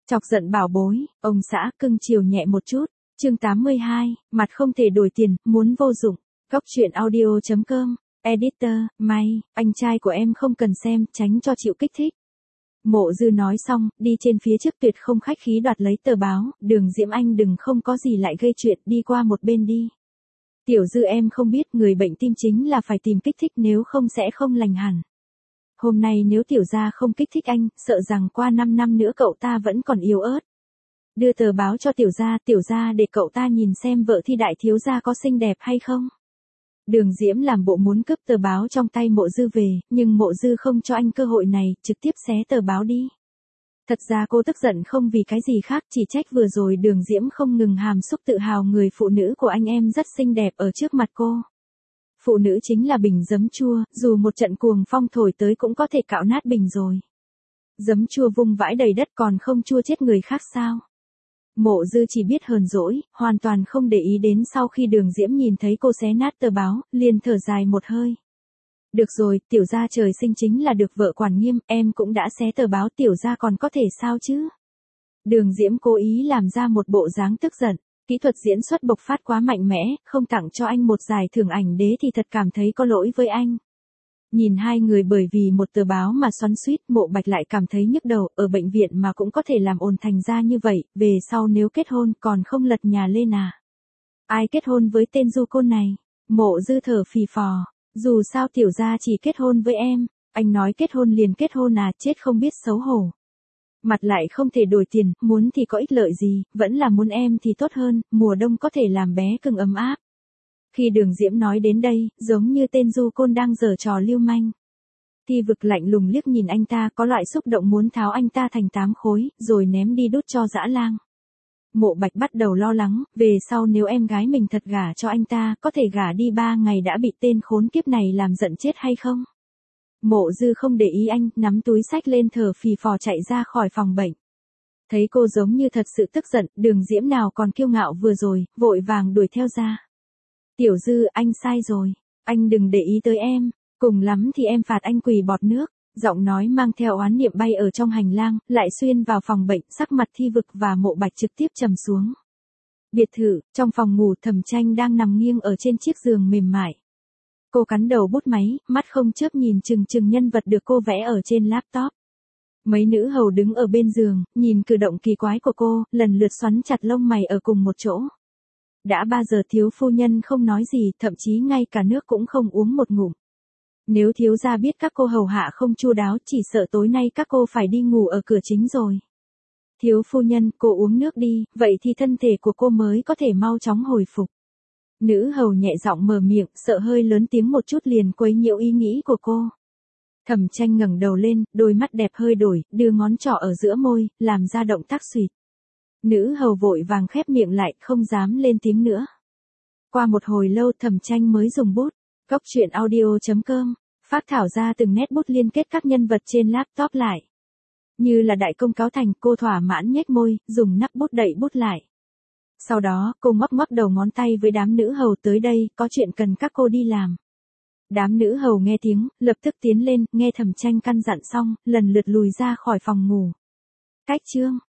Chọc giận bảo bối, ông xã cưng chiều nhẹ một chút. Chương 82, mặt không thể đổi tiền, muốn vô dụng. Góc truyện audio.com, editor, may, anh trai của em không cần xem, tránh cho chịu kích thích. Mộ Dư nói xong, đi trên phía trước tuyệt không khách khí đoạt lấy tờ báo, Đường Diễm Anh đừng không có gì lại gây chuyện, đi qua một bên đi. Tiểu Dư em không biết người bệnh tim chính là phải tìm kích thích nếu không sẽ không lành hẳn. Hôm nay nếu tiểu gia không kích thích anh, sợ rằng qua 5 năm nữa cậu ta vẫn còn yếu ớt. Đưa tờ báo cho tiểu gia để cậu ta nhìn xem vợ Thi đại thiếu gia có xinh đẹp hay không. Đường Diễm làm bộ muốn cướp tờ báo trong tay Mộ Dư về, nhưng Mộ Dư không cho anh cơ hội này, trực tiếp xé tờ báo đi. Thật ra cô tức giận không vì cái gì khác, chỉ trách vừa rồi Đường Diễm không ngừng hàm xúc tự hào người phụ nữ của anh em rất xinh đẹp ở trước mặt cô. Phụ nữ chính là bình giấm chua, dù một trận cuồng phong thổi tới cũng có thể cạo nát bình rồi. Giấm chua vung vãi đầy đất còn không chua chết người khác sao? Mộ Dư chỉ biết hờn dỗi, hoàn toàn không để ý đến sau khi Đường Diễm nhìn thấy cô xé nát tờ báo, liền thở dài một hơi. Được rồi, tiểu gia trời sinh chính là được vợ quản nghiêm, em cũng đã xé tờ báo, tiểu gia còn có thể sao chứ? Đường Diễm cố ý làm ra một bộ dáng tức giận. Kỹ thuật diễn xuất bộc phát quá mạnh mẽ, không tặng cho anh một giải thưởng ảnh đế thì thật cảm thấy có lỗi với anh. Nhìn hai người bởi vì một tờ báo mà xoắn xuýt, Mộ Bạch lại cảm thấy nhức đầu, ở bệnh viện mà cũng có thể làm ồn thành ra như vậy, về sau nếu kết hôn còn không lật nhà lên à. Ai kết hôn với tên du côn này? Mộ Dư thở phì phò, dù sao tiểu gia chỉ kết hôn với em, anh nói kết hôn liền kết hôn à, chết không biết xấu hổ. Mặt lại không thể đổi tiền, muốn thì có ích lợi gì, vẫn là muốn em thì tốt hơn, mùa đông có thể làm bé cưng ấm áp. Khi Đường Diễm nói đến đây, giống như tên du côn đang giở trò lưu manh. Thi Vực lạnh lùng liếc nhìn anh ta, có loại xúc động muốn tháo anh ta thành 8 khối, rồi ném đi đút cho dã lang. Mộ Bạch bắt đầu lo lắng, về sau nếu em gái mình thật gả cho anh ta, có thể gả đi 3 ngày đã bị tên khốn kiếp này làm giận chết hay không? Mộ Dư không để ý anh, nắm túi xách lên thở phì phò chạy ra khỏi phòng bệnh. Thấy cô giống như thật sự tức giận, Đường Diễm nào còn kiêu ngạo vừa rồi, vội vàng đuổi theo ra. Tiểu Dư, anh sai rồi, anh đừng để ý tới em, cùng lắm thì em phạt anh quỳ bọt nước. Giọng nói mang theo oán niệm bay ở trong hành lang, lại xuyên vào phòng bệnh, sắc mặt Thi Vực và Mộ Bạch trực tiếp trầm xuống. Biệt thự, trong phòng ngủ Thẩm Tranh đang nằm nghiêng ở trên chiếc giường mềm mại. Cô cắn đầu bút máy, mắt không chớp nhìn chừng chừng nhân vật được cô vẽ ở trên laptop. Mấy nữ hầu đứng ở bên giường, nhìn cử động kỳ quái của cô, lần lượt xoắn chặt lông mày ở cùng một chỗ. Đã 3 giờ thiếu phu nhân không nói gì, thậm chí ngay cả nước cũng không uống một ngụm. Nếu thiếu gia biết các cô hầu hạ không chu đáo, chỉ sợ tối nay các cô phải đi ngủ ở cửa chính rồi. Thiếu phu nhân, cô uống nước đi, vậy thì thân thể của cô mới có thể mau chóng hồi phục. Nữ hầu nhẹ giọng mở miệng, sợ hơi lớn tiếng một chút liền quấy nhiễu ý nghĩ của cô. Thẩm Tranh ngẩng đầu lên, đôi mắt đẹp hơi đổi, đưa ngón trỏ ở giữa môi, làm ra động tác xuyệt. Nữ hầu vội vàng khép miệng lại, không dám lên tiếng nữa. Qua một hồi lâu Thẩm Tranh mới dùng bút, góc truyện audio.com, phác thảo ra từng nét bút liên kết các nhân vật trên laptop lại. Như là đại công cáo thành, cô thỏa mãn nhếch môi, dùng nắp bút đậy bút lại. Sau đó, cô ngoắc ngoắc đầu ngón tay với đám nữ hầu tới đây, có chuyện cần các cô đi làm. Đám nữ hầu nghe tiếng, lập tức tiến lên, nghe Thẩm Tranh căn dặn xong, lần lượt lùi ra khỏi phòng ngủ. Cách chương